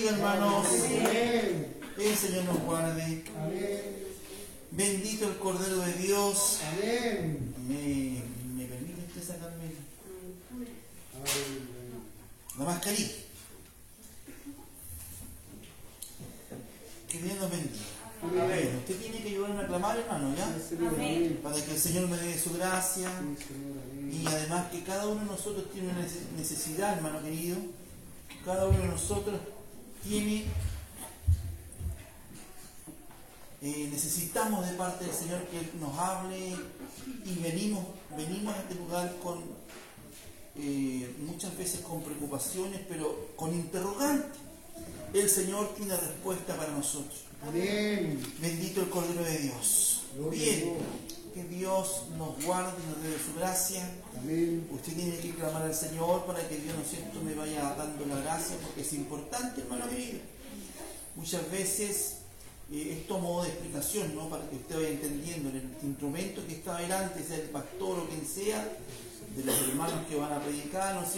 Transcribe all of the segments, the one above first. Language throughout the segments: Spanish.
bendiga, hermanos. Amén. El Señor nos guarde. Amén. Bendito el Cordero de Dios. Amén. ¿Me permite usted sacarme la mascarilla? Que Dios nos bendiga. Amén. Usted tiene que ayudarme a clamar, hermano, ¿ya? Amén. Para que el Señor me dé su gracia. Sí, Señor, amén. Y además que cada uno de nosotros tiene una necesidad, hermano querido. Cada uno de nosotros tiene, necesitamos de parte del Señor que Él nos hable, y venimos a este lugar con muchas veces con preocupaciones, pero con interrogantes. El Señor tiene respuesta para nosotros. Amén. Bendito el Cordero de Dios. Gloria a Bien, Dios. que Dios nos guarde y nos dé su gracia. Amén. Usted tiene que clamar al Señor para que Dios, ¿no es cierto?, me vaya dando la gracia, porque es importante, hermano querido. Muchas veces, esto a modo de explicación, ¿no?, para que usted vaya entendiendo, el instrumento que está delante, sea el pastor o quien sea, de los hermanos que van a predicar, ¿no es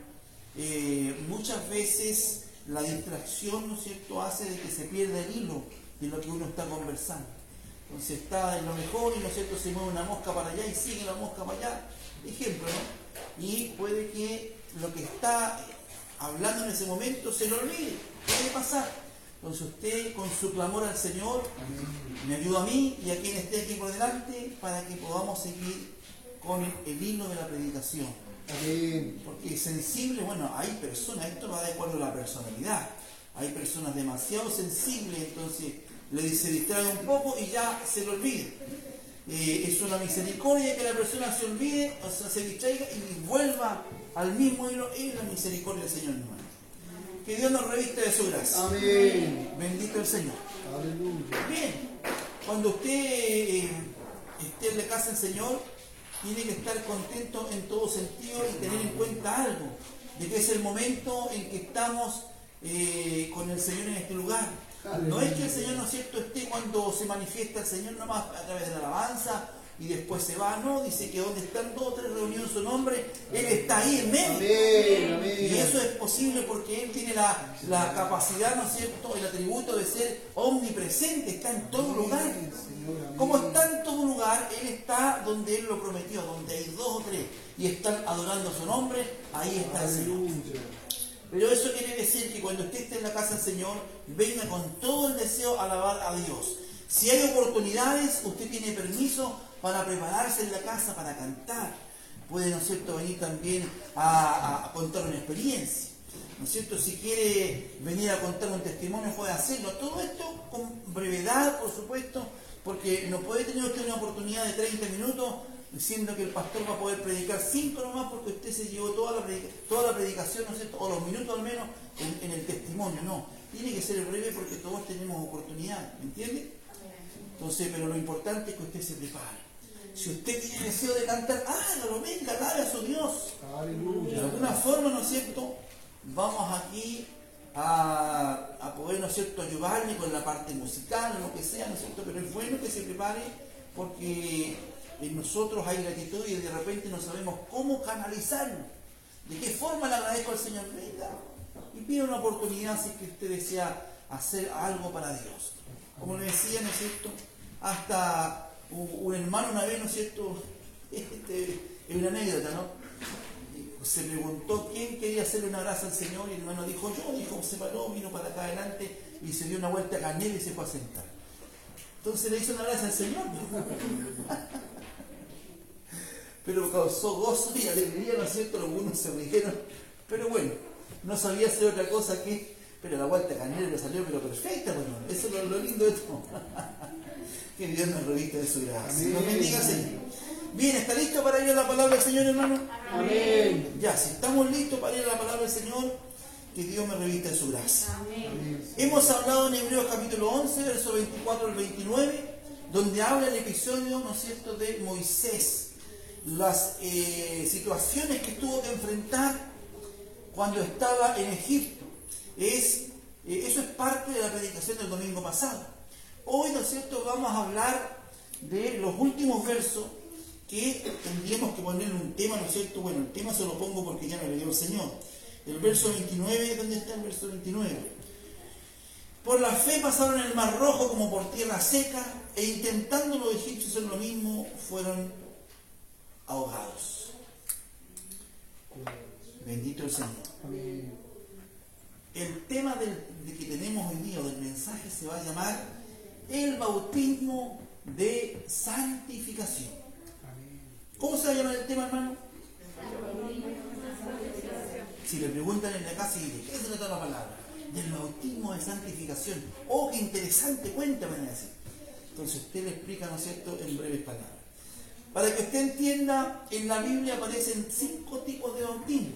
cierto? Muchas veces la distracción, ¿no es cierto?, hace de que se pierda el hilo de lo que uno está conversando. Entonces está en lo mejor y, ¿no es cierto?, se mueve una mosca para allá y sigue la mosca para allá. Ejemplo, ¿no? Y puede que lo que está hablando en ese momento se lo olvide. Puede pasar. Entonces usted, con su clamor al Señor, me ayuda a mí y a quien esté aquí por delante para que podamos seguir con el hilo de la predicación. Amén. Porque es sensible, bueno, hay personas, esto va de acuerdo a la personalidad. Hay personas demasiado sensibles, entonces se distrae un poco y ya se lo olvida. Es una misericordia que la persona se olvide, o sea, se distraiga y vuelva al mismo hilo. Es la misericordia del Señor, hermano. Que Dios nos revista de su gracia. Amén. Bendito el Señor. Aleluya. Bien, cuando usted esté en la casa del Señor, tiene que estar contento en todo sentido y tener en cuenta algo, de que es el momento en que estamos con el Señor en este lugar. No es que el Señor, ¿no es cierto?, esté cuando se manifiesta el Señor nomás a través de la alabanza y después se va. No, dice que donde están dos o tres reunidos en su nombre, Él está ahí en medio. Amén. Amén. Y eso es posible porque Él tiene la capacidad, ¿no es cierto?, el atributo de ser omnipresente, está en todo lugar. Señor, amén. Como está en todo lugar, Él está donde Él lo prometió, donde hay dos o tres y están adorando su nombre, ahí está el Señor. Aleluya. Pero eso quiere decir que cuando usted esté en la casa del Señor, venga con todo el deseo a alabar a Dios. Si hay oportunidades, usted tiene permiso para prepararse en la casa para cantar. Puede, ¿no es cierto?, venir también a contar una experiencia. ¿No es cierto? Si quiere venir a contar un testimonio, puede hacerlo. Todo esto con brevedad, por supuesto, porque no puede tener usted una oportunidad de 30 minutos diciendo que el pastor va a poder predicar 5 nomás porque usted se llevó toda la predicación, ¿no es cierto?, o los minutos al menos en el testimonio. No, tiene que ser breve porque todos tenemos oportunidad, ¿me entiende? Entonces, pero lo importante es que usted se prepare. Si usted tiene deseo de cantar, hágalo, venga, alabe a su Dios. Aleluya. De alguna forma, ¿no es cierto?, vamos aquí a poder, ¿no es cierto?, ayudarle con la parte musical, lo que sea, ¿no es cierto?, pero es bueno que se prepare porque en nosotros hay gratitud y de repente no sabemos cómo canalizarlo. ¿De qué forma le agradezco al Señor? Venga y pida una oportunidad si es que usted desea hacer algo para Dios. Como le decía, ¿no es cierto?, hasta un hermano una vez, ¿no es cierto?, es una anécdota, ¿no?, se preguntó quién quería hacerle una gracia al Señor y el hermano dijo yo, dijo, se paró, vino para acá adelante y se dio una vuelta a canela y se fue a sentar. Entonces le hizo una gracia al Señor, pero causó gozo y alegría, ¿no es cierto? Algunos se rieron, pero bueno, no sabía hacer otra cosa que, pero la vuelta a canela le salió pero perfecta, bueno, eso es lo lindo de esto. Que Dios nos revista de su gracia. Nos bendiga, Señor. Bien, ¿está listo para ir a la palabra del Señor, hermano? Amén. Ya, si estamos listos para ir a la palabra del Señor, que Dios me revista de su gracia. Amén. Hemos hablado en Hebreos capítulo 11, verso 24 al 29, donde habla el episodio, ¿no es cierto?, de Moisés. Las situaciones que tuvo que enfrentar cuando estaba en Egipto. Eso es parte de la predicación del domingo pasado. Hoy, ¿no es cierto?, vamos a hablar de los últimos versos que tendríamos que ponerle un tema, ¿no es cierto? Bueno, el tema se lo pongo porque ya me lo dio el Señor. El verso 29, ¿dónde está el verso 29? Por la fe pasaron el mar rojo como por tierra seca, e intentando los egipcios hacer lo mismo, fueron ahogados. Bendito el Señor. Amén. El tema de que tenemos hoy día, del mensaje, se va a llamar el bautismo de santificación. Amén. ¿Cómo se va a llamar el tema, hermano? Si le preguntan en la casa, ¿de qué se trata la palabra? Del bautismo de santificación. ¡Oh, qué interesante! Cuéntame, así. Entonces usted le explica, ¿no es cierto?, en breves palabras. Para que usted entienda, en la Biblia aparecen 5 tipos de bautismo.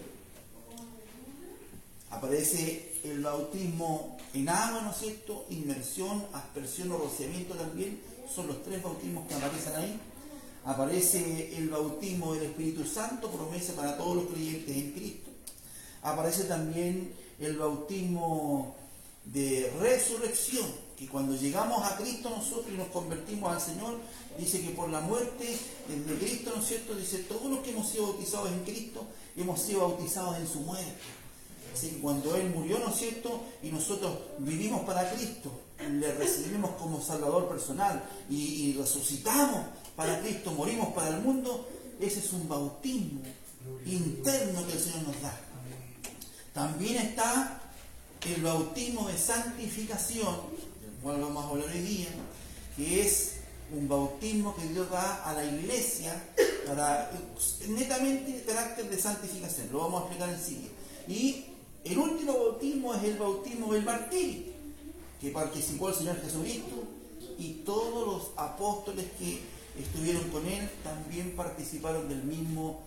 Aparece el bautismo en agua, ¿no es cierto?, inmersión, aspersión o rociamiento también. Son los 3 bautismos que aparecen ahí. Aparece el bautismo del Espíritu Santo, promesa para todos los creyentes en Cristo. Aparece también el bautismo de resurrección, que cuando llegamos a Cristo nosotros y nos convertimos al Señor, dice que por la muerte de Cristo, ¿no es cierto?, dice, todos los que hemos sido bautizados en Cristo, hemos sido bautizados en su muerte. Así que cuando Él murió, ¿no es cierto?, y nosotros vivimos para Cristo, le recibimos como Salvador personal y resucitamos para Cristo, morimos para el mundo, ese es un bautismo interno que el Señor nos da. También está el bautismo de santificación, del cual vamos a hablar hoy día, que es un bautismo que Dios da a la iglesia para netamente de carácter de santificación. Lo vamos a explicar enseguida. Y el último bautismo es el bautismo del martirio, que participó el Señor Jesucristo, y todos los apóstoles que estuvieron con Él también participaron del mismo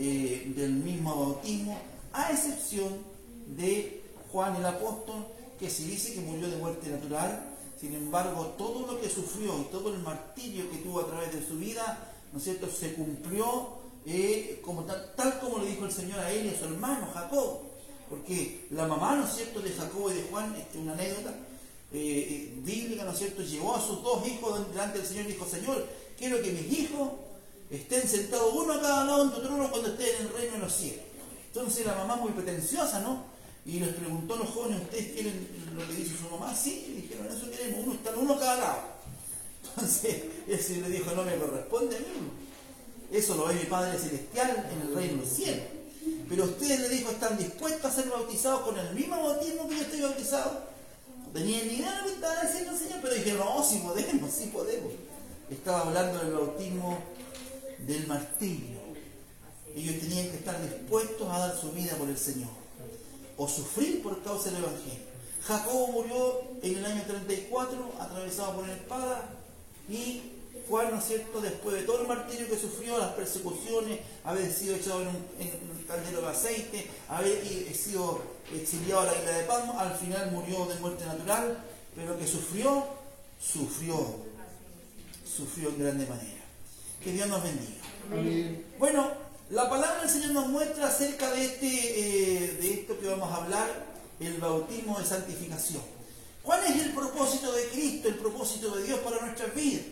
bautismo, a excepción de Juan el apóstol, que se dice que murió de muerte natural. Sin embargo, todo lo que sufrió y todo el martirio que tuvo a través de su vida, ¿no es cierto?, se cumplió como tal como le dijo el Señor a él y a su hermano Jacob. Porque la mamá, ¿no es cierto?, de Jacob y de Juan, una anécdota bíblica, ¿no es cierto?, llevó a sus 2 hijos delante del Señor y dijo: Señor, quiero que mis hijos estén sentados uno a cada lado en tu trono cuando estén en el reino de los cielos. Entonces la mamá, muy pretenciosa, ¿no?, y les preguntó a los jóvenes: ¿ustedes quieren lo que dice su mamá? Sí, y dijeron: eso queremos, uno a cada lado. Entonces él le dijo: no me corresponde a mí, eso lo ve mi Padre Celestial en el reino de los cielos. Pero ustedes, le dijo, ¿están dispuestos a ser bautizados con el mismo bautismo que yo estoy bautizado? No tenían ni idea de lo que estaba diciendo el Señor, pero dijeron: no, sí podemos. Estaba hablando del bautismo del martirio. Ellos tenían que estar dispuestos a dar su vida por el Señor, o sufrir por causa del Evangelio. Jacobo murió en el año 34, atravesado por una espada, y Juan, ¿no es cierto?, después de todo el martirio que sufrió, las persecuciones, haber sido echado en un caldero de aceite, haber sido exiliado a la isla de Patmos, al final murió de muerte natural, pero que sufrió en grande manera. Que Dios nos bendiga. Amén. Bueno, la palabra del Señor nos muestra acerca de esto que vamos a hablar, el bautismo de santificación. ¿Cuál es el propósito de Cristo, el propósito de Dios para nuestras vidas?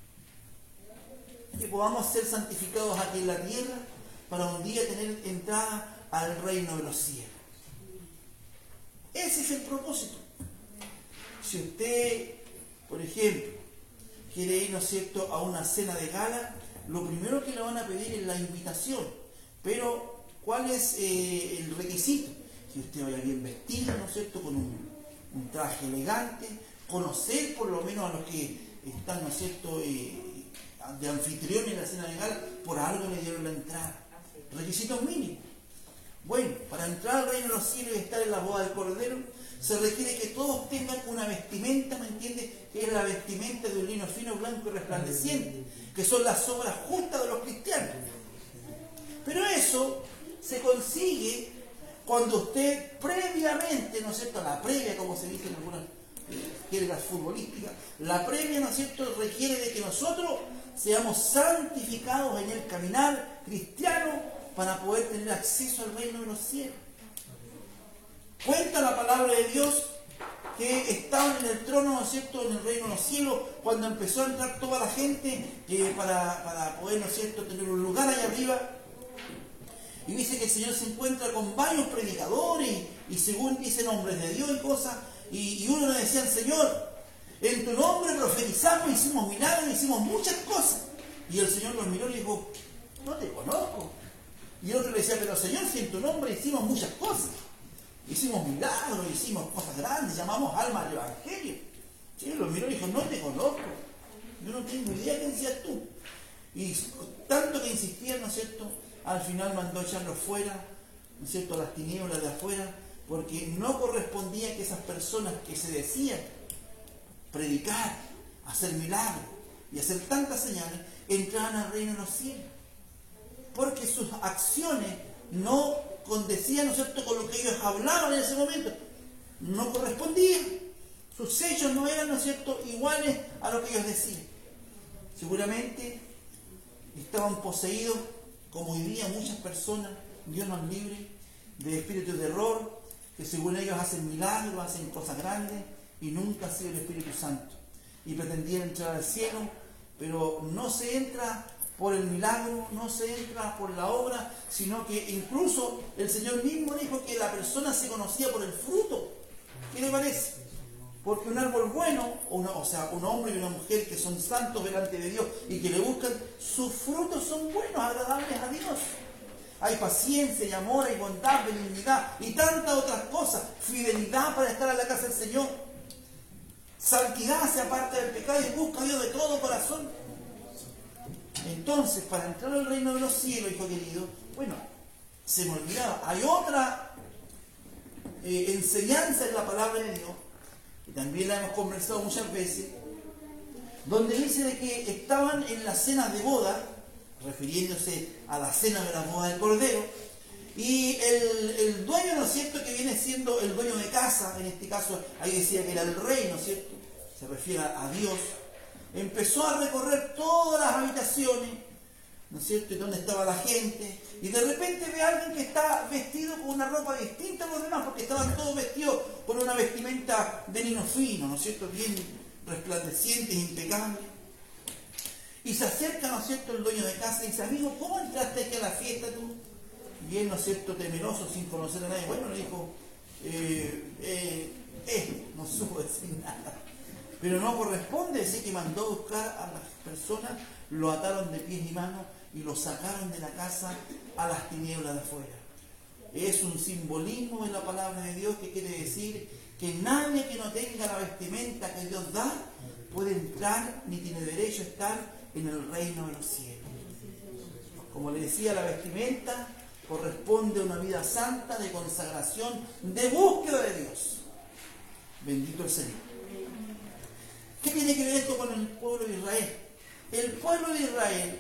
Que podamos ser santificados aquí en la tierra para un día tener entrada al reino de los cielos. Ese es el propósito. Si usted, por ejemplo, quiere ir, ¿no es cierto?, a una cena de gala, lo primero que le van a pedir es la invitación. Pero, ¿cuál es el requisito? Que usted vaya bien vestido, ¿no es cierto?, con un traje elegante, conocer por lo menos a los que están, ¿no es cierto?, de anfitrión en la cena de gala, por algo le dieron la entrada. Requisitos mínimos. Bueno, para entrar al reino de los cielos y estar en la boda del Cordero, se requiere que todos tengan una vestimenta, ¿me entiende?, que es la vestimenta de un lino fino, blanco y resplandeciente, que son las obras justas de los cristianos. Pero eso se consigue cuando usted previamente, ¿no es cierto?, la previa, como se dice en algunas jergas futbolísticas, la previa, ¿no es cierto?, requiere de que nosotros seamos santificados en el caminar cristiano para poder tener acceso al reino de los cielos. Cuenta la palabra de Dios que estaban en el trono, ¿no es cierto?, en el reino de los cielos, cuando empezó a entrar toda la gente para poder, ¿no es cierto?, tener un lugar allá arriba. Y dice que el Señor se encuentra con varios predicadores y según dicen hombres de Dios y cosas, Y uno le decía, Señor, en tu nombre profetizamos, hicimos milagros, hicimos muchas cosas. Y el Señor los miró y le dijo, no te conozco. Y el otro le decía, pero Señor, si en tu nombre hicimos muchas cosas. Hicimos milagros, hicimos cosas grandes, llamamos almas al Evangelio. Y él los miró y dijo, no te conozco. Yo no tengo idea quién seas tú. Y tanto que insistía, ¿no es cierto? Al final mandó echarlos fuera, ¿no es cierto?, a las tinieblas de afuera, porque no correspondía que esas personas que se decían predicar, hacer milagros y hacer tantas señales, entraran al reino de los cielos. Porque sus acciones no condecían, ¿no es cierto?, con lo que ellos hablaban en ese momento. No correspondían. Sus hechos no eran, ¿no es cierto?, iguales a lo que ellos decían. Seguramente estaban poseídos, como hoy día muchas personas, Dios nos libre, de espíritus de error, que según ellos hacen milagros, hacen cosas grandes, y nunca ha sido el Espíritu Santo. Y pretendían entrar al cielo, pero no se entra por el milagro, no se entra por la obra, sino que incluso el Señor mismo dijo que la persona se conocía por el fruto. ¿Qué le parece? Porque un árbol bueno, o sea, un hombre y una mujer que son santos delante de Dios y que le buscan, sus frutos son buenos, agradables a Dios. Hay paciencia y amor, hay bondad, benignidad y tantas otras cosas. Fidelidad para estar en la casa del Señor. Santidad, se aparta del pecado y busca a Dios de todo corazón. Entonces, para entrar al reino de los cielos, hijo querido, bueno, se me olvidaba, hay otra enseñanza en la palabra de Dios, y también la hemos conversado muchas veces, donde dice de que estaban en las cenas de boda, refiriéndose a la cena de la boda del Cordero, y el dueño, ¿no es cierto?, que viene siendo el dueño de casa, en este caso ahí decía que era el rey, ¿no es cierto?, se refiere a Dios, empezó a recorrer todas las habitaciones, ¿no es cierto?, y donde estaba la gente, y de repente ve a alguien que está vestido con una ropa distinta a los demás, porque estaban todos vestidos con una vestimenta de lino fino, ¿no es cierto?, bien resplandecientes, impecables. Y se acerca, ¿no es cierto?, el dueño de casa y dice, amigo, ¿cómo entraste aquí a la fiesta tú? Y él, ¿no es cierto?, temeroso, sin conocer a nadie, bueno, le dijo, no supo decir nada. Pero no corresponde decir que mandó a buscar a las personas, lo ataron de pies y manos y lo sacaron de la casa a las tinieblas de afuera. Es un simbolismo en la palabra de Dios que quiere decir que nadie que no tenga la vestimenta que Dios da puede entrar ni tiene derecho a estar en el reino de los cielos. Como le decía, la vestimenta corresponde a una vida santa de consagración, de búsqueda de Dios. Bendito el Señor. ¿Qué tiene que ver esto con el pueblo de Israel? El pueblo de Israel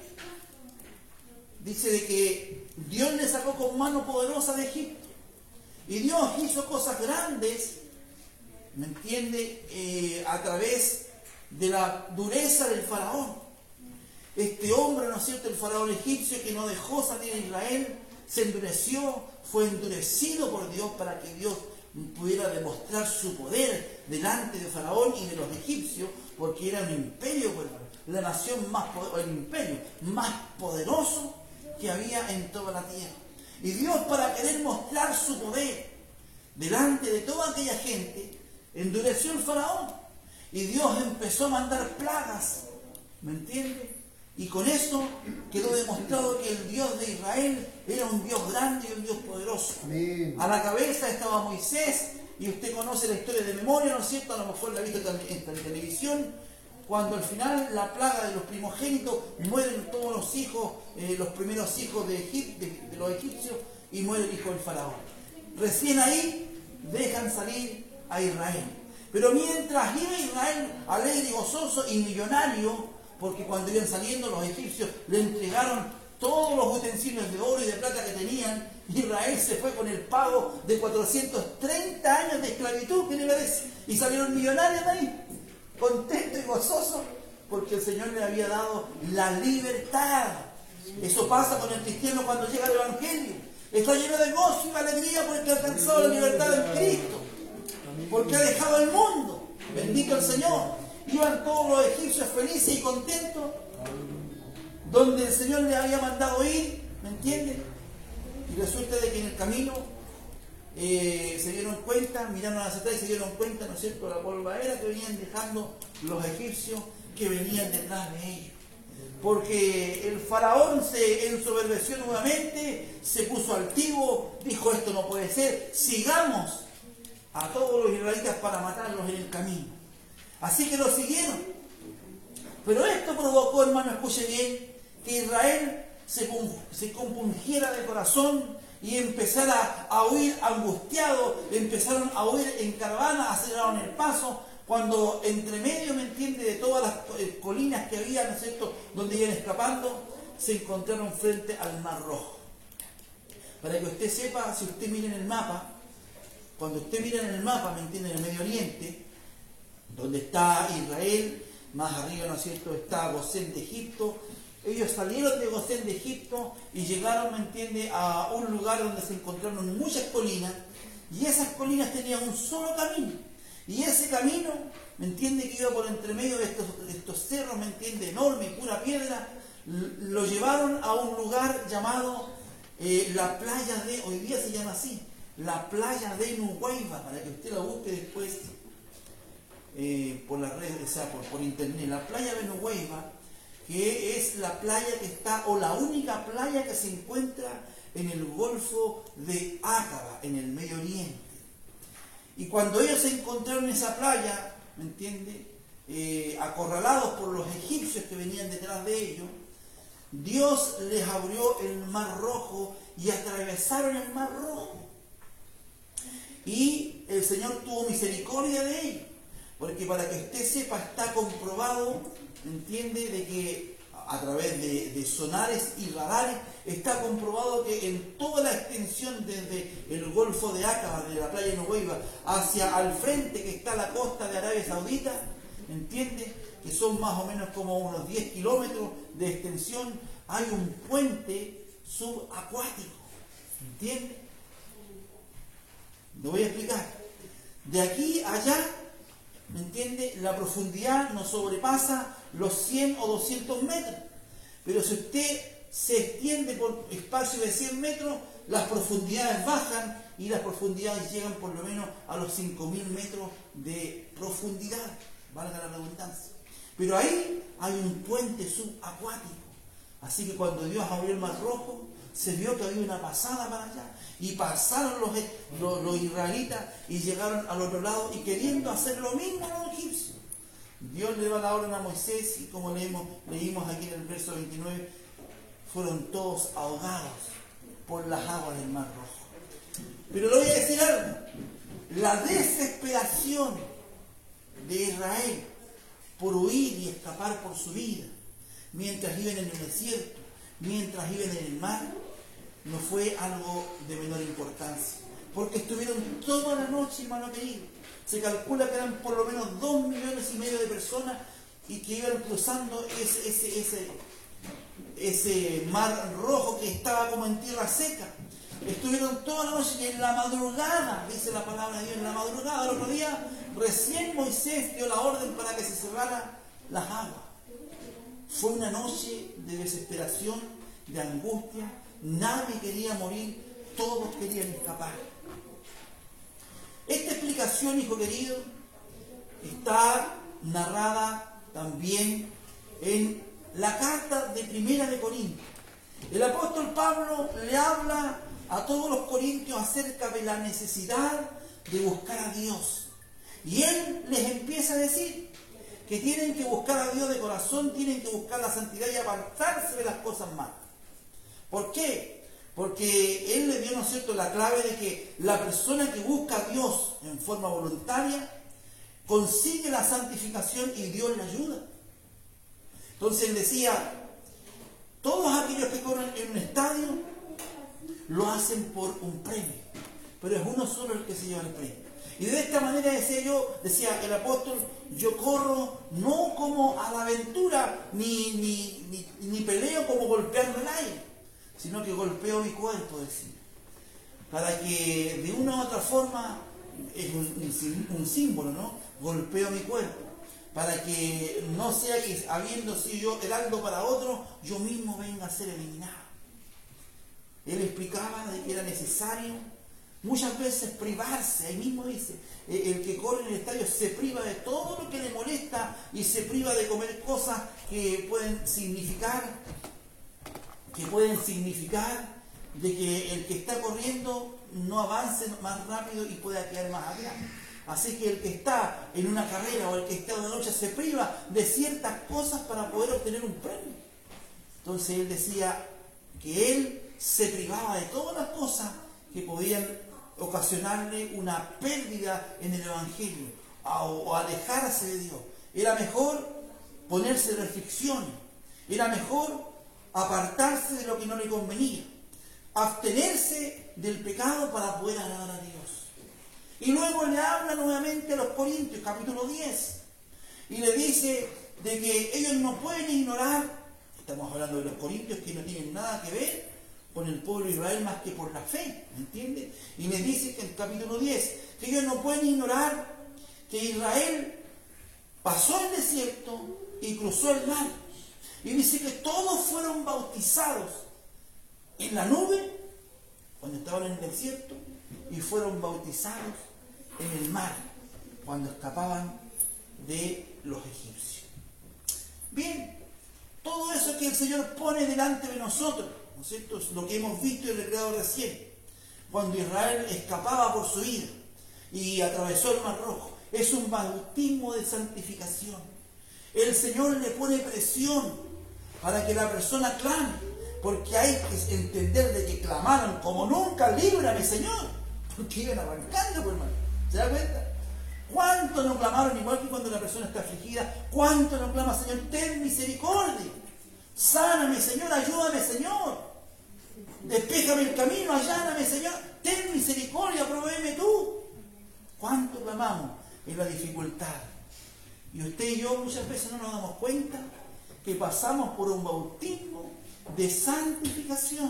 dice de que Dios le sacó con mano poderosa de Egipto. Y Dios hizo cosas grandes, ¿me entiende?, a través de la dureza del faraón. Este hombre, ¿no es cierto?, el faraón egipcio que no dejó salir a Israel, se endureció, fue endurecido por Dios para que Dios pudiera demostrar su poder delante de Faraón y de los egipcios, porque era un imperio, la nación más el imperio más poderoso que había en toda la tierra. Y Dios, para querer mostrar su poder delante de toda aquella gente, endureció el Faraón. Y Dios empezó a mandar plagas, ¿me entiende? Y con eso quedó demostrado que el Dios de Israel era un Dios grande y un Dios poderoso. Amén. A la cabeza estaba Moisés, y usted conoce la historia de memoria, ¿no es cierto? A lo mejor la ha visto en televisión, cuando al final la plaga de los primogénitos, mueren todos los hijos, los primeros hijos de los egipcios, y muere el hijo del faraón. Recién ahí dejan salir a Israel. Pero mientras iba Israel alegre y gozoso y millonario, porque cuando iban saliendo los egipcios le entregaron todos los utensilios de oro y de plata que tenían, Israel se fue con el pago de 430 años de esclavitud, ¿qué le parece? Y salieron millonarios de ahí, contentos y gozosos, porque el Señor le había dado la libertad. Eso pasa con el cristiano cuando llega el Evangelio. Está lleno de gozo y de alegría porque ha alcanzado la libertad en Cristo, porque ha dejado el mundo. Bendito el Señor. Iban todos los egipcios felices y contentos, donde el Señor les había mandado ir, ¿me entienden? Y resulta de que en el camino se dieron cuenta, miraron hacia atrás y se dieron cuenta, ¿no es cierto?, la polvadera que venían dejando los egipcios que venían detrás de ellos. Porque el faraón se ensoberbeció nuevamente, se puso altivo, dijo: esto no puede ser, sigamos a todos los israelitas para matarlos en el camino. Así que lo siguieron. Pero esto provocó, hermano, escuche bien, que Israel se compungiera de corazón y empezara a huir angustiado, empezaron a huir en caravana, aceleraron el paso, cuando entre medio, ¿me entiende?, de todas las colinas que había, ¿no es cierto?, donde iban escapando, se encontraron frente al Mar Rojo. Para que usted sepa, si usted mira en el mapa, cuando usted mira en el mapa, ¿me entiende?, en el Medio Oriente, donde está Israel, más arriba, ¿no es cierto?, está Gosén de Egipto. Ellos salieron de Gosén de Egipto y llegaron, ¿me entiende?, a un lugar donde se encontraron muchas colinas, y esas colinas tenían un solo camino. Y ese camino, ¿me entiende?, que iba por entre medio de estos cerros, ¿me entiende?, enorme y pura piedra, lo llevaron a un lugar llamado la playa de, hoy día se llama así, la playa de Nuweiba, para que usted la busque después por las redes, o sea, por internet. La playa de Nuweiba, que es la playa que está, o la única playa que se encuentra en el Golfo de Aqaba, en el Medio Oriente. Y cuando ellos se encontraron en esa playa, ¿me entiende?, acorralados por los egipcios que venían detrás de ellos, Dios les abrió el Mar Rojo y atravesaron el Mar Rojo. Y el Señor tuvo misericordia de ellos, porque para que usted sepa, está comprobado, ¿me entiende?, de que a través de sonares y radares, está comprobado que en toda la extensión desde el Golfo de Aqaba, de la playa de Nuweiba, hacia al frente que está la costa de Arabia Saudita, ¿entiende?, que son más o menos como unos 10 kilómetros de extensión, hay un puente subacuático, ¿entiende? Lo voy a explicar. De aquí a allá, ¿me entiende?, la profundidad no sobrepasa los 100 o 200 metros. Pero si usted se extiende por espacio de 100 metros, las profundidades bajan y las profundidades llegan por lo menos a los 5.000 metros de profundidad, valga la redundancia. Pero ahí hay un puente subacuático. Así que cuando Dios abrió el Mar Rojo, se vio que había una pasada para allá. Y pasaron los israelitas y llegaron al otro lado y queriendo hacer lo mismo a los egipcios. Dios le da la orden a Moisés y como leímos aquí en el verso 29, fueron todos ahogados por las aguas del Mar Rojo. Pero le voy a decir algo, la desesperación de Israel por huir y escapar por su vida, mientras iban en el desierto, mientras iban en el mar, no fue algo de menor importancia, porque estuvieron toda la noche, hermano querido. Se calcula que eran por lo menos 2,5 millones de personas y que iban cruzando ese Mar Rojo que estaba como en tierra seca. Estuvieron toda la noche y en la madrugada, dice la palabra de Dios, en la madrugada del otro día, recién Moisés dio la orden para que se cerraran las aguas. Fue una noche de desesperación, de angustia, nadie quería morir, todos querían escapar. Esta explicación, hijo querido, está narrada también en la carta de Primera de Corintios. El apóstol Pablo le habla a todos los corintios acerca de la necesidad de buscar a Dios. Y él les empieza a decir que tienen que buscar a Dios de corazón, tienen que buscar la santidad y apartarse de las cosas malas. ¿Por qué? Porque él le dio, ¿no es cierto?, la clave de que la persona que busca a Dios en forma voluntaria consigue la santificación y Dios le ayuda. Entonces él decía, todos aquellos que corren en un estadio lo hacen por un premio, pero es uno solo el que se lleva el premio. Y de esta manera decía el apóstol, yo corro no como a la aventura, ni peleo como golpeando el aire, sino que golpeo mi cuerpo, decía, para que de una u otra forma, es un símbolo, ¿no? Golpeo mi cuerpo, para que no sea que habiendo sido yo heraldo para otro, yo mismo venga a ser eliminado. Él explicaba de que era necesario Muchas veces privarse, ahí mismo dice, el que corre en el estadio se priva de todo lo que le molesta y se priva de comer cosas que pueden significar de que el que está corriendo no avance más rápido y pueda quedar más atrás. Así que el que está en una carrera o el que está en una lucha se priva de ciertas cosas para poder obtener un premio. Entonces él decía que él se privaba de todas las cosas que podían ocasionarle una pérdida en el Evangelio o alejarse de Dios. Era mejor ponerse restricciones, era mejor apartarse de lo que no le convenía, abstenerse del pecado para poder agradar a Dios. Y luego le habla nuevamente a los Corintios, capítulo 10, y le dice de que ellos no pueden ignorar, estamos hablando de los Corintios que no tienen nada que ver con el pueblo de Israel más que por la fe, ¿me entiende? Y les dice que en el capítulo 10, que ellos no pueden ignorar que Israel pasó el desierto y cruzó el mar. Y dice que todos fueron bautizados en la nube, cuando estaban en el desierto, y fueron bautizados en el mar, cuando escapaban de los egipcios. Bien, todo eso que el Señor pone delante de nosotros, ¿no es cierto? Es lo que hemos visto y recreado recién. Cuando Israel escapaba por su vida y atravesó el Mar Rojo, es un bautismo de santificación. El Señor le pone presión para que la persona clame, porque hay que entender de que clamaron como nunca, líbrame, Señor, porque iban arrancando, pues, hermano. ¿Se da cuenta? ¿Cuánto no clamaron, igual que cuando la persona está afligida? ¿Cuánto no clama, Señor, ten misericordia? Sáname, Señor, ayúdame, Señor. Despéjame el camino, alláname, Señor. Ten misericordia, provéeme tú. ¿Cuánto clamamos en la dificultad? Y usted y yo muchas veces no nos damos cuenta que pasamos por un bautismo de santificación,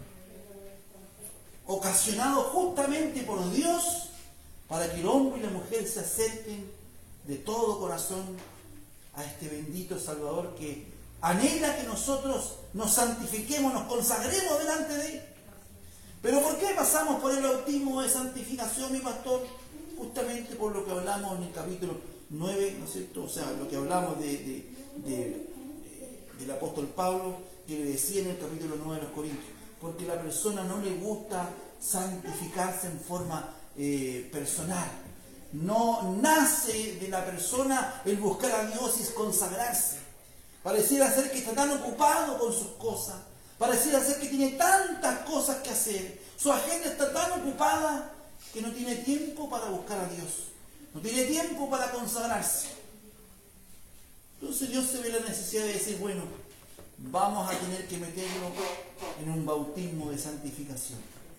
ocasionado justamente por Dios, para que el hombre y la mujer se acerquen de todo corazón a este bendito Salvador que anhela que nosotros nos santifiquemos, nos consagremos delante de Él. Pero ¿por qué pasamos por el bautismo de santificación, mi pastor? Justamente por lo que hablamos en el capítulo 9, ¿no es cierto? O sea, lo que hablamos del apóstol Pablo, que le decía en el capítulo 9 de los Corintios, porque a la persona no le gusta santificarse en forma personal. No nace de la persona el buscar a Dios y consagrarse. Pareciera ser que está tan ocupado con sus cosas, pareciera ser que tiene tantas cosas que hacer, su agenda está tan ocupada que no tiene tiempo para buscar a Dios, no tiene tiempo para consagrarse. Entonces Dios se ve la necesidad de decir, bueno, vamos a tener que meterlo en un bautismo de santificación.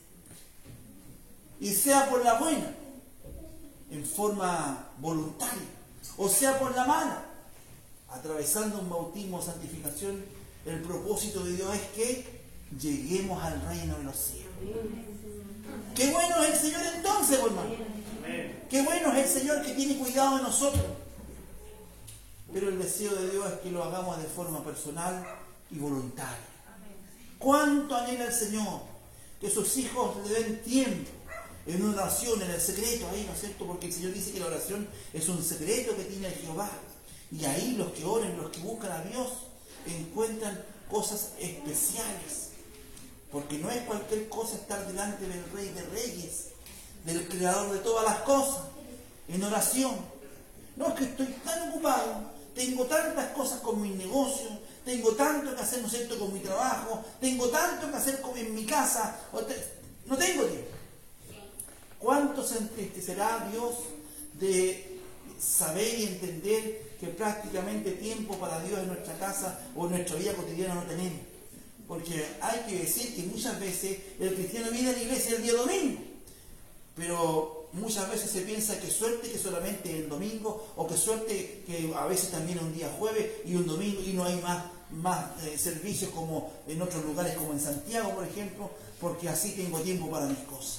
Y sea por la buena, en forma voluntaria, o sea por la mala, atravesando un bautismo de santificación, el propósito de Dios es que lleguemos al reino de los cielos. ¡Qué bueno es el Señor entonces, hermano! ¡Qué bueno es el Señor que tiene cuidado de nosotros! Pero el deseo de Dios es que lo hagamos de forma personal y voluntaria. ¿Cuánto anhela el Señor que sus hijos le den tiempo en una oración, en el secreto ahí, ¿no es cierto? Porque el Señor dice que la oración es un secreto que tiene Jehová. Y ahí los que oren, los que buscan a Dios, encuentran cosas especiales. Porque no es cualquier cosa estar delante del Rey de Reyes, del Creador de todas las cosas, en oración. No, es que estoy tan ocupado, tengo tantas cosas con mis negocios, tengo tanto que hacer, ¿no es cierto?, con mi trabajo, tengo tanto que hacer en mi casa, no tengo tiempo. ¿Cuánto se entristecerá Dios de saber y entender que prácticamente tiempo para Dios en nuestra casa o en nuestra vida cotidiana no tenemos? Porque hay que decir que muchas veces el cristiano viene a la iglesia el día domingo, pero muchas veces se piensa que suerte que solamente el domingo, o que suerte que a veces también un día jueves y un domingo y no hay más servicios como en otros lugares como en Santiago, por ejemplo, porque así tengo tiempo para mis cosas.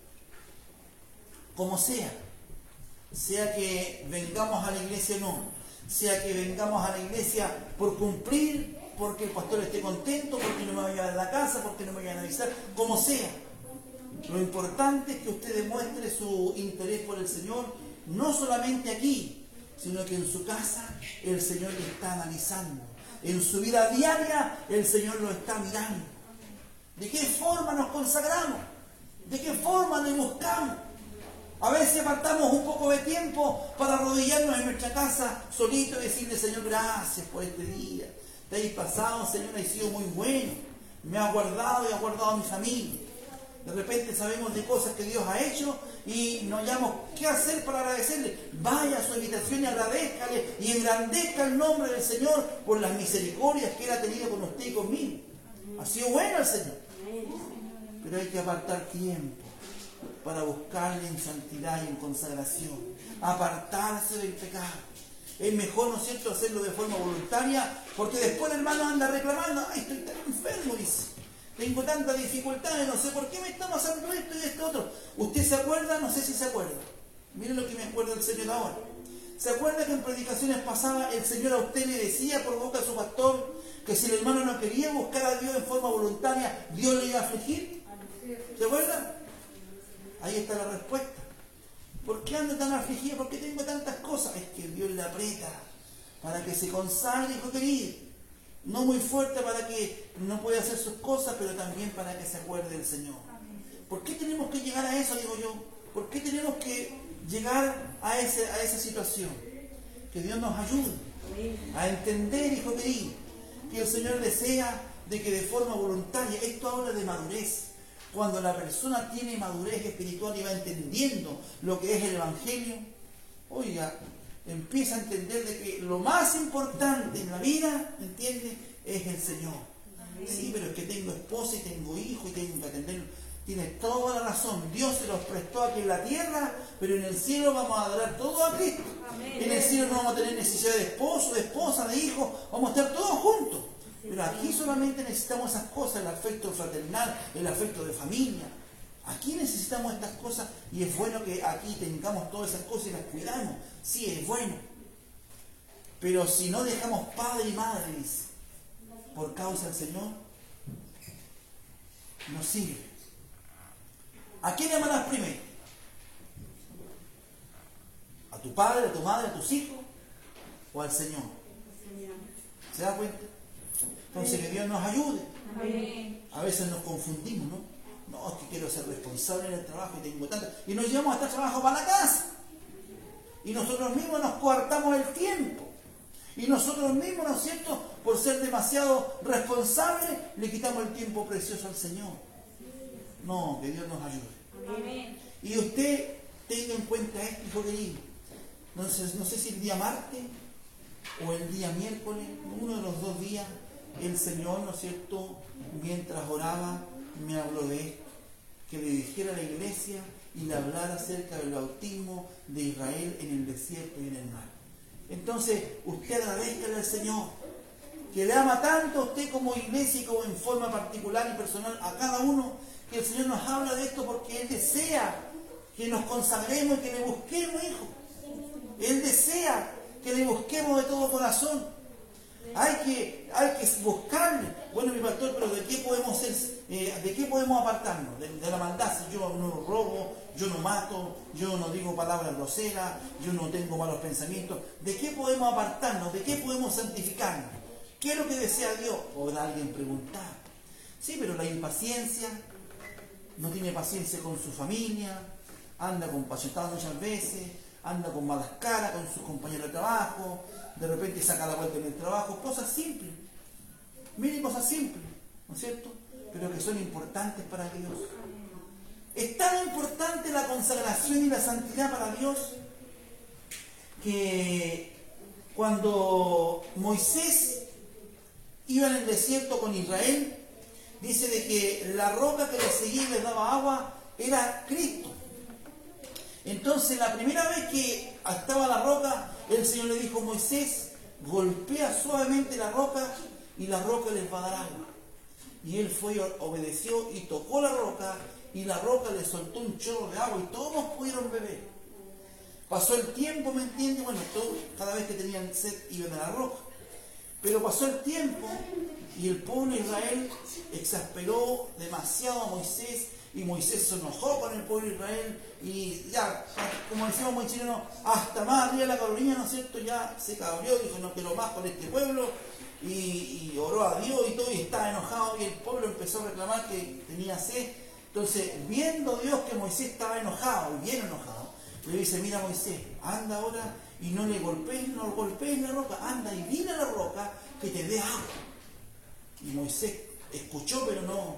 Como sea que vengamos a la iglesia o no, sea que vengamos a la iglesia por cumplir, porque el pastor esté contento, porque no me vayan a la casa, porque no me vayan a avisar, como sea, Lo importante es que usted demuestre su interés por el Señor, no solamente aquí, sino que en su casa el Señor le está analizando. En su vida diaria el Señor lo está mirando. ¿De qué forma nos consagramos? ¿De qué forma le buscamos? A veces apartamos un poco de tiempo para arrodillarnos en nuestra casa solito y decirle: Señor, gracias por este día. Te has pasado, Señor, has sido muy bueno. Me has guardado y has guardado a mi familia. De repente sabemos de cosas que Dios ha hecho y no hayamos qué hacer para agradecerle. Vaya a su habitación y agradézcale y engrandezca el nombre del Señor por las misericordias que Él ha tenido con usted y conmigo. Ha sido bueno el Señor. Pero hay que apartar tiempo para buscarle en santidad y en consagración. Apartarse del pecado. Es mejor, ¿no es cierto?, hacerlo de forma voluntaria, porque después el hermano anda reclamando: ay, estoy tan enfermo, dice. Tengo tantas dificultades, no sé por qué me está pasando esto y esto otro. ¿Usted se acuerda? No sé si se acuerda. Miren lo que me acuerda el Señor ahora. ¿Se acuerda que en predicaciones pasadas el Señor a usted le decía por boca de su pastor que si el hermano no quería buscar a Dios en forma voluntaria, Dios le iba a afligir? ¿Se acuerda? Ahí está la respuesta. ¿Por qué ando tan afligido? ¿Por qué tengo tantas cosas? Es que Dios le aprieta para que se consagre, hijo querido. No muy fuerte para que no pueda hacer sus cosas, pero también para que se acuerde del Señor. ¿Por qué tenemos que llegar a eso, digo yo? ¿Por qué tenemos que llegar a esa situación? Que Dios nos ayude a entender, hijo querido, que el Señor desea de que de forma voluntaria, esto habla de madurez. Cuando la persona tiene madurez espiritual y va entendiendo lo que es el Evangelio, oiga, empieza a entender de que lo más importante en la vida, ¿entiende?, es el Señor. Sí, pero es que tengo esposa y tengo hijo y tengo que atenderlo. Tiene toda la razón. Dios se los prestó aquí en la tierra, pero en el cielo vamos a adorar todo a Cristo. En el cielo no vamos a tener necesidad de esposo, de esposa, de hijo, vamos a estar todos juntos. Pero aquí solamente necesitamos esas cosas: el afecto fraternal, el afecto de familia. Aquí necesitamos estas cosas y es bueno que aquí tengamos todas esas cosas y las cuidamos. Sí, es bueno. Pero si no dejamos padre y madre, dice, por causa del Señor, no sirve. ¿A quién amarás primero? ¿A tu padre, a tu madre, a tus hijos o al Señor? ¿Se da cuenta? Entonces que Dios nos ayude. A veces nos confundimos, ¿no? No, es que quiero ser responsable en el trabajo y tengo tanto. Y nos llevamos hasta el trabajo para la casa. Y nosotros mismos nos coartamos el tiempo. Y nosotros mismos, ¿no es cierto?, por ser demasiado responsables, le quitamos el tiempo precioso al Señor. No, que Dios nos ayude. Amén. Y usted tenga en cuenta esto, hijo querido. No sé si el día martes o el día miércoles, uno de los dos días, el Señor, ¿no es cierto?, mientras oraba, me habló de esto, que le dijera a la iglesia y le hablara acerca del bautismo de Israel en el desierto y en el mar. Entonces, usted agradezcale al Señor, que le ama tanto a usted como iglesia y como en forma particular y personal a cada uno, que el Señor nos habla de esto porque Él desea que nos consagremos y que le busquemos, hijo. Él desea que le busquemos de todo corazón. Hay que buscarle. Bueno, mi pastor, pero ¿de qué podemos ser, de qué podemos apartarnos? De la maldad. Si yo no robo, yo no mato, yo no digo palabras groseras, yo no tengo malos pensamientos. ¿De qué podemos apartarnos? ¿De qué podemos santificarnos? ¿Qué es lo que desea Dios? Podrá alguien preguntar. Sí, pero la impaciencia, no tiene paciencia con su familia, anda compasionado muchas veces, anda con malas caras con sus compañeros de trabajo, de repente saca la vuelta en el trabajo, cosas simples, miren, cosas simples, ¿no es cierto?, pero que son importantes para Dios. Es tan importante la consagración y la santidad para Dios que cuando Moisés iba en el desierto con Israel, dice de que la roca que le seguía y les daba agua era Cristo. Entonces, la primera vez que estaba la roca, el Señor le dijo: Moisés, golpea suavemente la roca y la roca les va a dar agua. Y él fue, obedeció y tocó la roca y la roca le soltó un chorro de agua y todos pudieron beber. Pasó el tiempo, ¿me entiendes? Bueno, cada vez que tenían sed iban a la roca. Pero pasó el tiempo Y el pueblo de Israel exasperó demasiado a Moisés, y Moisés se enojó con el pueblo de Israel, y ya, como decíamos muy chileno, hasta más arriba de la Carolina, ¿no es cierto? Ya se cabrió, dijo, no quiero más con este pueblo, y oró a Dios y todo, y estaba enojado, y el pueblo empezó a reclamar que tenía sed. Entonces, viendo Dios que Moisés estaba enojado, y bien enojado, le dice, mira Moisés, anda ahora y no le golpees, no golpees la roca, anda y dile a la roca que te dé agua. Y Moisés escuchó, pero no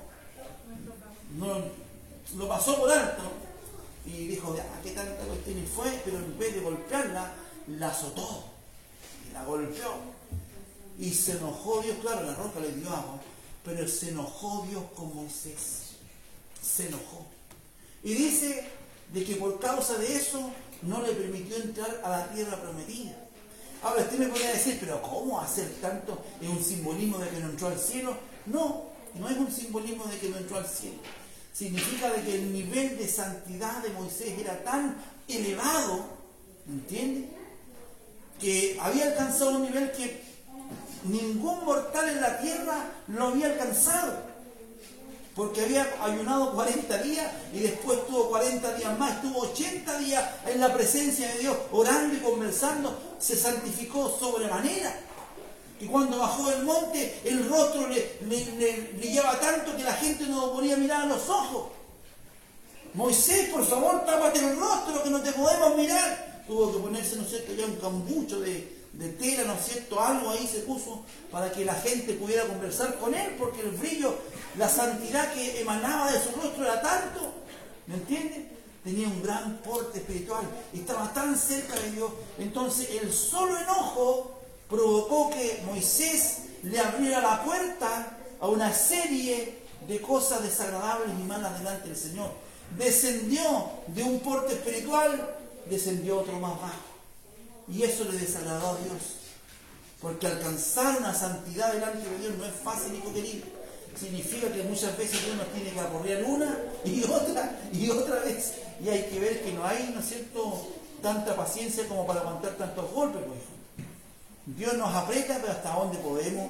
lo pasó por alto, y dijo, ¿qué tanta cuestión? Y fue, pero en vez de golpearla, la azotó, y la golpeó, y se enojó Dios. Claro, la roca le dio agua, pero se enojó Dios con Moisés, se enojó, y dice de que por causa de eso no le permitió entrar a la tierra prometida. Ahora usted me podría decir, pero ¿cómo hacer tanto? ¿Es un simbolismo de que no entró al cielo? No, no es un simbolismo de que no entró al cielo. Significa de que el nivel de santidad de Moisés era tan elevado, ¿entiende? Que había alcanzado un nivel que ningún mortal en la tierra lo había alcanzado. Porque había ayunado 40 días y después tuvo 40 días más, tuvo 80 días en la presencia de Dios, orando y conversando, se santificó sobremanera. Y cuando bajó del monte, el rostro le brillaba tanto que la gente no lo podía mirar a los ojos. Moisés, por favor, tápate el rostro que no te podemos mirar. Tuvo que ponerse, ¿no es cierto?, ya un cambucho de tela, ¿no es cierto?, algo ahí se puso para que la gente pudiera conversar con él, porque el brillo, la santidad que emanaba de su rostro era tanto, ¿me entiende? Tenía un gran porte espiritual y estaba tan cerca de Dios. Entonces el solo enojo provocó que Moisés le abriera la puerta a una serie de cosas desagradables y malas delante del Señor. Descendió de un porte espiritual, descendió otro más bajo. Y eso le desagradó a Dios. Porque alcanzar una santidad delante de Dios no es fácil, hijo querido. Significa que muchas veces Dios nos tiene que aporrear una y otra vez. Y hay que ver que no hay, ¿no es cierto?, tanta paciencia como para aguantar tantos golpes, pues, hijo. Dios nos aprieta, pero hasta dónde podemos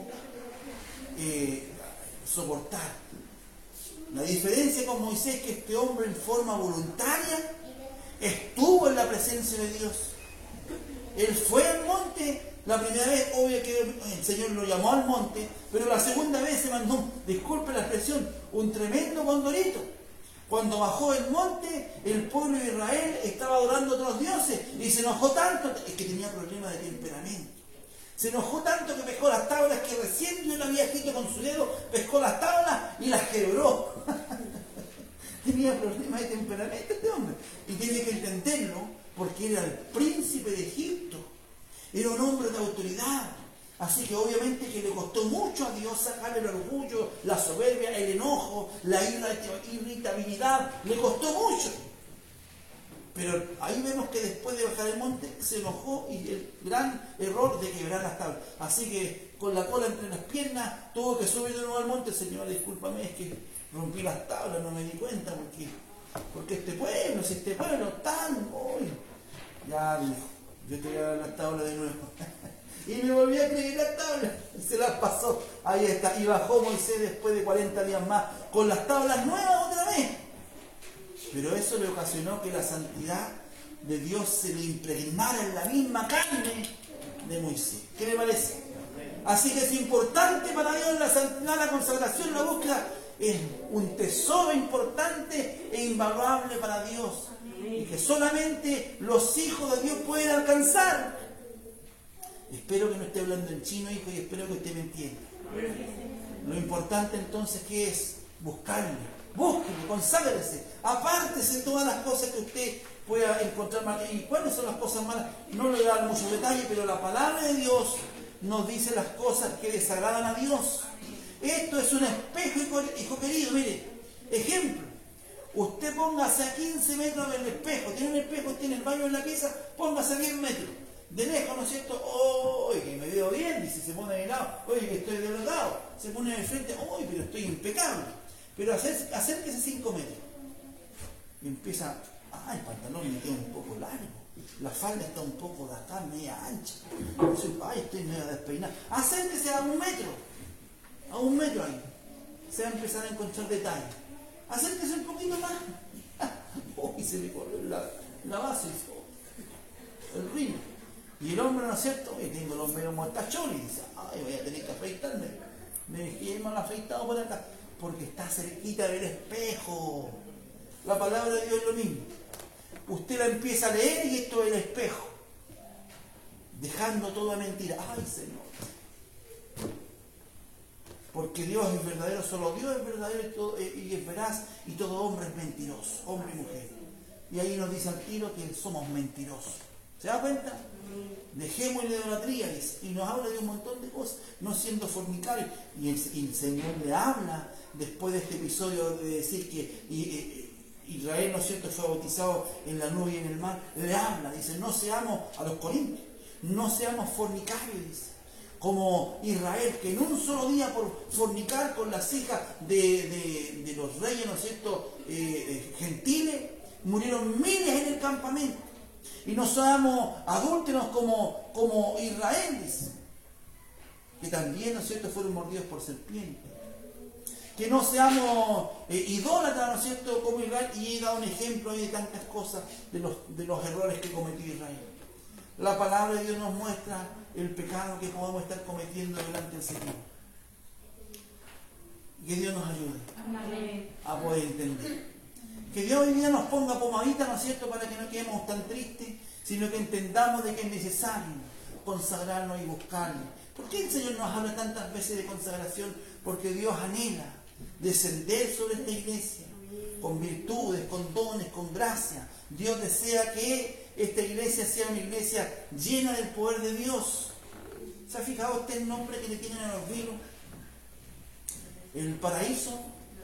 soportar. La diferencia con Moisés es que este hombre en forma voluntaria estuvo en la presencia de Dios. Él fue al monte, la primera vez, obvio que el Señor lo llamó al monte, pero la segunda vez se mandó, disculpe la expresión, un tremendo condorito. Cuando bajó el monte, el pueblo de Israel estaba adorando a otros dioses y se enojó tanto, es que tenía problemas de temperamento. Se enojó tanto que pescó las tablas que recién Dios le había escrito con su dedo, pescó las tablas y las quebró. Tenía problemas de temperamento este hombre. Y tiene que entenderlo porque era el príncipe de Egipto. Era un hombre de autoridad. Así que obviamente que le costó mucho a Dios sacar el orgullo, la soberbia, el enojo, la irritabilidad. Le costó mucho. Pero ahí vemos que después de bajar el monte se enojó y el gran error de quebrar las tablas. Así que con la cola entre las piernas tuvo que subir de nuevo al monte. Señor, discúlpame, es que rompí las tablas, no me di cuenta porque este pueblo tan hoy. Ya dijo, yo te voy a dar las tablas de nuevo. Y me volví a creer las tablas. Y se las pasó. Ahí está. Y bajó Moisés después de 40 días más con las tablas nuevas otra vez. Pero eso le ocasionó que la santidad de Dios se le impregnara en la misma carne de Moisés. ¿Qué le parece? Así que es importante para Dios la santidad, la consagración, la búsqueda. Es un tesoro importante e invaluable para Dios. Y que solamente los hijos de Dios pueden alcanzar. Espero que no esté hablando en chino, hijo, y espero que usted me entienda. Lo importante entonces, ¿qué es? Buscarle. Búsquele, conságrese, apártese de todas las cosas que usted pueda encontrar mal. ¿Y cuáles son las cosas malas? No le voy a dar mucho detalle, pero la palabra de Dios nos dice las cosas que desagradan a Dios. Esto es un espejo, hijo querido, mire, ejemplo. Usted póngase a 15 metros del espejo, tiene un espejo, tiene el baño en la pieza, póngase a 10 metros. De lejos, ¿no es cierto? Oye, que me veo bien, y si se pone de lado, oye, que estoy delgado. Se pone de frente, oye, pero estoy impecable. Pero acérquese 5 metros. Y empieza, el pantalón me queda un poco largo. La falda está un poco de acá, media ancha. Entonces, estoy medio despeinado. Acérquese a 1 metro. a 1 metro ahí, se va a empezar a encontrar detalles. Acérquese un poquito más. Y se le corrió la base, el río. Y el hombre, ¿no es cierto? Y tengo los medios mortachones y dice, ay, voy a tener que afeitarme. Me dejé mal afeitado por acá, porque está cerquita del espejo. La palabra de Dios es lo mismo. Usted la empieza a leer y esto es el espejo, dejando toda mentira. Ay, Señor, porque Dios es verdadero, solo Dios es verdadero y es veraz, y todo hombre es mentiroso, hombre y mujer. Y ahí nos dice al tiro que somos mentirosos. ¿Se da cuenta? Dejemos la idolatría, y nos habla de un montón de cosas, no siendo fornicarios. Y el Señor le habla después de este episodio de decir que Israel, ¿no es cierto?, fue bautizado en la nube y en el mar. Le habla, dice, no seamos, a los corintios, no seamos fornicarios, dice, como Israel, que en un solo día por fornicar con las hijas de los reyes, ¿no es cierto?, gentiles, murieron miles en el campamento. Y no seamos adúlteros como Israel, dice, que también, ¿no es cierto?, fueron mordidos por serpientes. Que no seamos idólatras, ¿no es cierto?, como Israel. Y he dado un ejemplo de tantas cosas de los errores que cometió Israel. La palabra de Dios nos muestra el pecado que podemos estar cometiendo delante del Señor. Que Dios nos ayude a poder entender. Que Dios hoy día nos ponga pomadita, ¿no es cierto?, para que no quedemos tan tristes, sino que entendamos de que es necesario consagrarnos y buscarle. ¿Por qué el Señor nos habla tantas veces de consagración? Porque Dios anhela descender sobre esta iglesia con virtudes, con dones, con gracia. Dios desea que esta iglesia sea una iglesia llena del poder de Dios. ¿Se ha fijado usted el nombre que le tienen a los vinos? El paraíso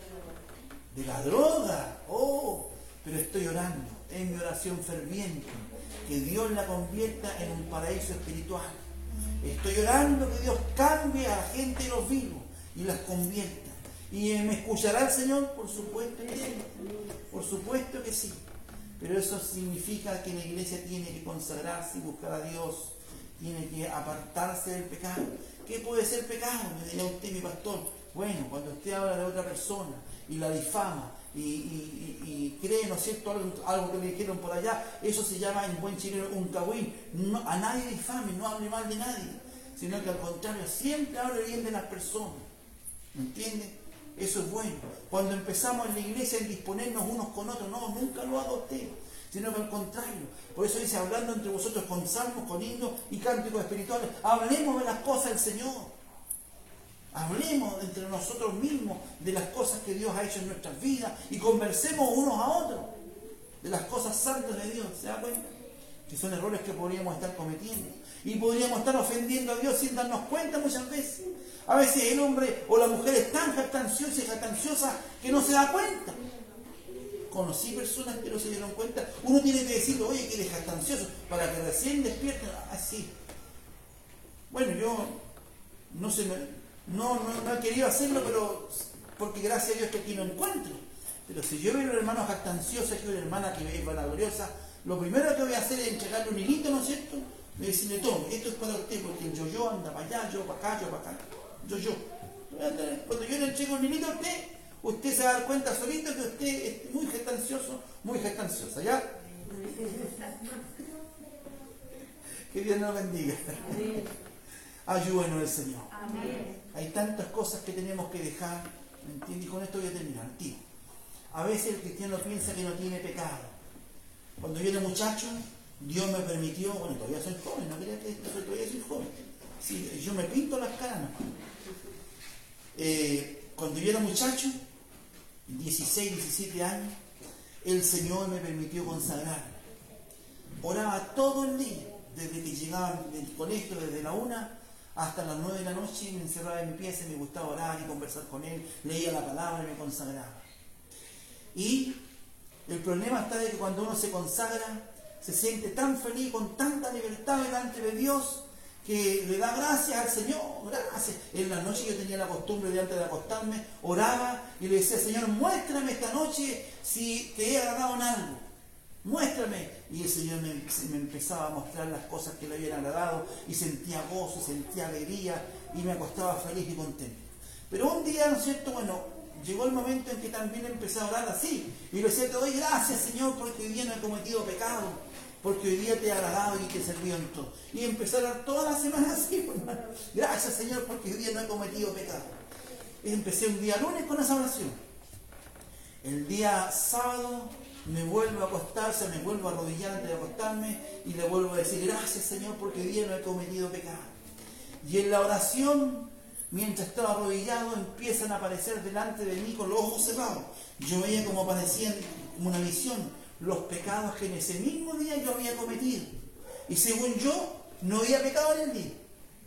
de la droga. Oh, pero estoy orando en mi oración ferviente que Dios la convierta en un paraíso espiritual. Estoy orando que Dios cambie a la gente de los vivos y las convierta. ¿Y me escuchará el Señor? Por supuesto que sí. Por supuesto que sí. Pero eso significa que la iglesia tiene que consagrarse y buscar a Dios. Tiene que apartarse del pecado. ¿Qué puede ser pecado? Me dirá usted, mi pastor. Bueno, cuando usted habla de otra persona y la difama y cree, ¿no es cierto?, algo que le dijeron por allá, eso se llama en buen chileno un cagüín. No, a nadie difame, no hable mal de nadie, sino que al contrario, siempre hable bien de las personas. ¿Me entiende? Eso es bueno. Cuando empezamos en la iglesia a disponernos unos con otros, no, nunca lo haga usted, sino que al contrario. Por eso dice, hablando entre vosotros con salmos, con himnos y cánticos espirituales, hablemos de las cosas del Señor. Hablemos entre nosotros mismos de las cosas que Dios ha hecho en nuestras vidas y conversemos unos a otros de las cosas santas de Dios. ¿Se da cuenta? Que son errores que podríamos estar cometiendo y podríamos estar ofendiendo a Dios sin darnos cuenta muchas veces. A veces el hombre o la mujer es tan jactanciosa que no se da cuenta. Conocí personas que no se dieron cuenta. Uno tiene que decirle, oye, que eres jactancioso, para que recién despierten. Así. Bueno, yo no he querido hacerlo, pero porque gracias a Dios que aquí no encuentro. Pero si yo veo a un hermano jactancioso, que una hermana que es vanagloriosa, lo primero que voy a hacer es entregarle un hilito, ¿no es cierto? Y decirle, tome, esto es para usted, porque el yo anda para allá, yo para acá, yo para acá. Yo. Cuando yo le entrego un hilito a usted se va a dar cuenta solito que usted es muy jactancioso, muy jactanciosa, ¿ya? Que Dios nos bendiga. Ayúdenos el Señor. Amén. Hay tantas cosas que tenemos que dejar, ¿me entiendes? Y con esto voy a terminar, tío. A veces el cristiano piensa que no tiene pecado. Cuando yo era muchacho, Dios me permitió, bueno, todavía soy joven, no quería que todavía soy joven. Sí, yo me pinto las caras. Cuando yo era muchacho, 16, 17 años, el Señor me permitió consagrarme. Oraba todo el día, desde que llegaba del colegio, desde la 1 hasta las 9 de la noche, me encerraba en mi pieza y me gustaba orar y conversar con Él, leía la palabra y me consagraba. Y el problema está de que cuando uno se consagra, se siente tan feliz, con tanta libertad delante de Dios, que le da gracias al Señor, gracias. En la noche yo tenía la costumbre de antes de acostarme, oraba y le decía, Señor, muéstrame esta noche si te he agradado en algo. Muéstrame. Y el Señor me empezaba a mostrar las cosas que le habían agradado y sentía gozo, sentía alegría y me acostaba feliz y contento. Pero un día, ¿no es cierto? Bueno, llegó el momento en que también empecé a orar así. Y le decía, te doy gracias, Señor, porque hoy día no he cometido pecado. Porque hoy día te he agradado y te he servido en todo. Y empecé a orar toda la semana así, hermano. Gracias, Señor, porque hoy día no he cometido pecado. Y empecé un día lunes con esa oración. El día sábado me vuelvo a acostarse, me vuelvo a arrodillar antes de acostarme y le vuelvo a decir, gracias, Señor, porque hoy día no he cometido pecado. Y en la oración, mientras estaba arrodillado, empiezan a aparecer delante de mí con los ojos cerrados. Yo veía como aparecían, como una visión, los pecados que en ese mismo día yo había cometido. Y según yo, no había pecado en el día.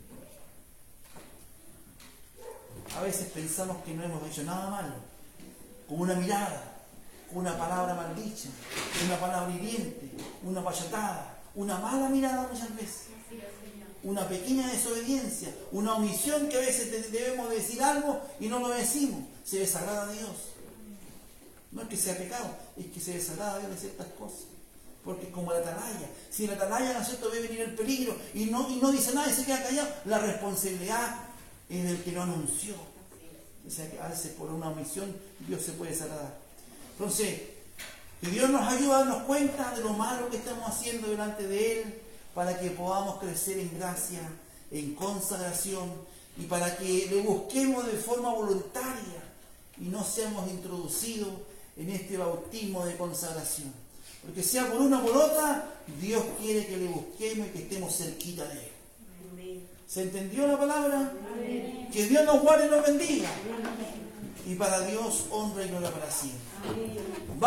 A veces pensamos que no hemos hecho nada malo. Con una mirada, con una palabra maldicha, una palabra hiriente, una payatada, una mala mirada muchas veces. Una pequeña desobediencia, una omisión que a veces debemos decir algo y no lo decimos. Se desagrada a Dios. No es que sea pecado, es que se desagrada a Dios de ciertas cosas. Porque como la atalaya, si la atalaya, ¿no es cierto?, ve venir el peligro y no dice nada y se queda callado, la responsabilidad es del que lo anunció. O sea que a veces por una omisión Dios se puede desagradar. Entonces, que Dios nos ayude a darnos cuenta de lo malo que estamos haciendo delante de Él, para que podamos crecer en gracia, en consagración, y para que le busquemos de forma voluntaria y no seamos introducidos en este bautismo de consagración. Porque sea por una o por otra, Dios quiere que le busquemos y que estemos cerquita de Él. Amén. ¿Se entendió la palabra? Amén. Que Dios nos guarde y nos bendiga. Amén. Y para Dios, honra y gloria para siempre. Amén.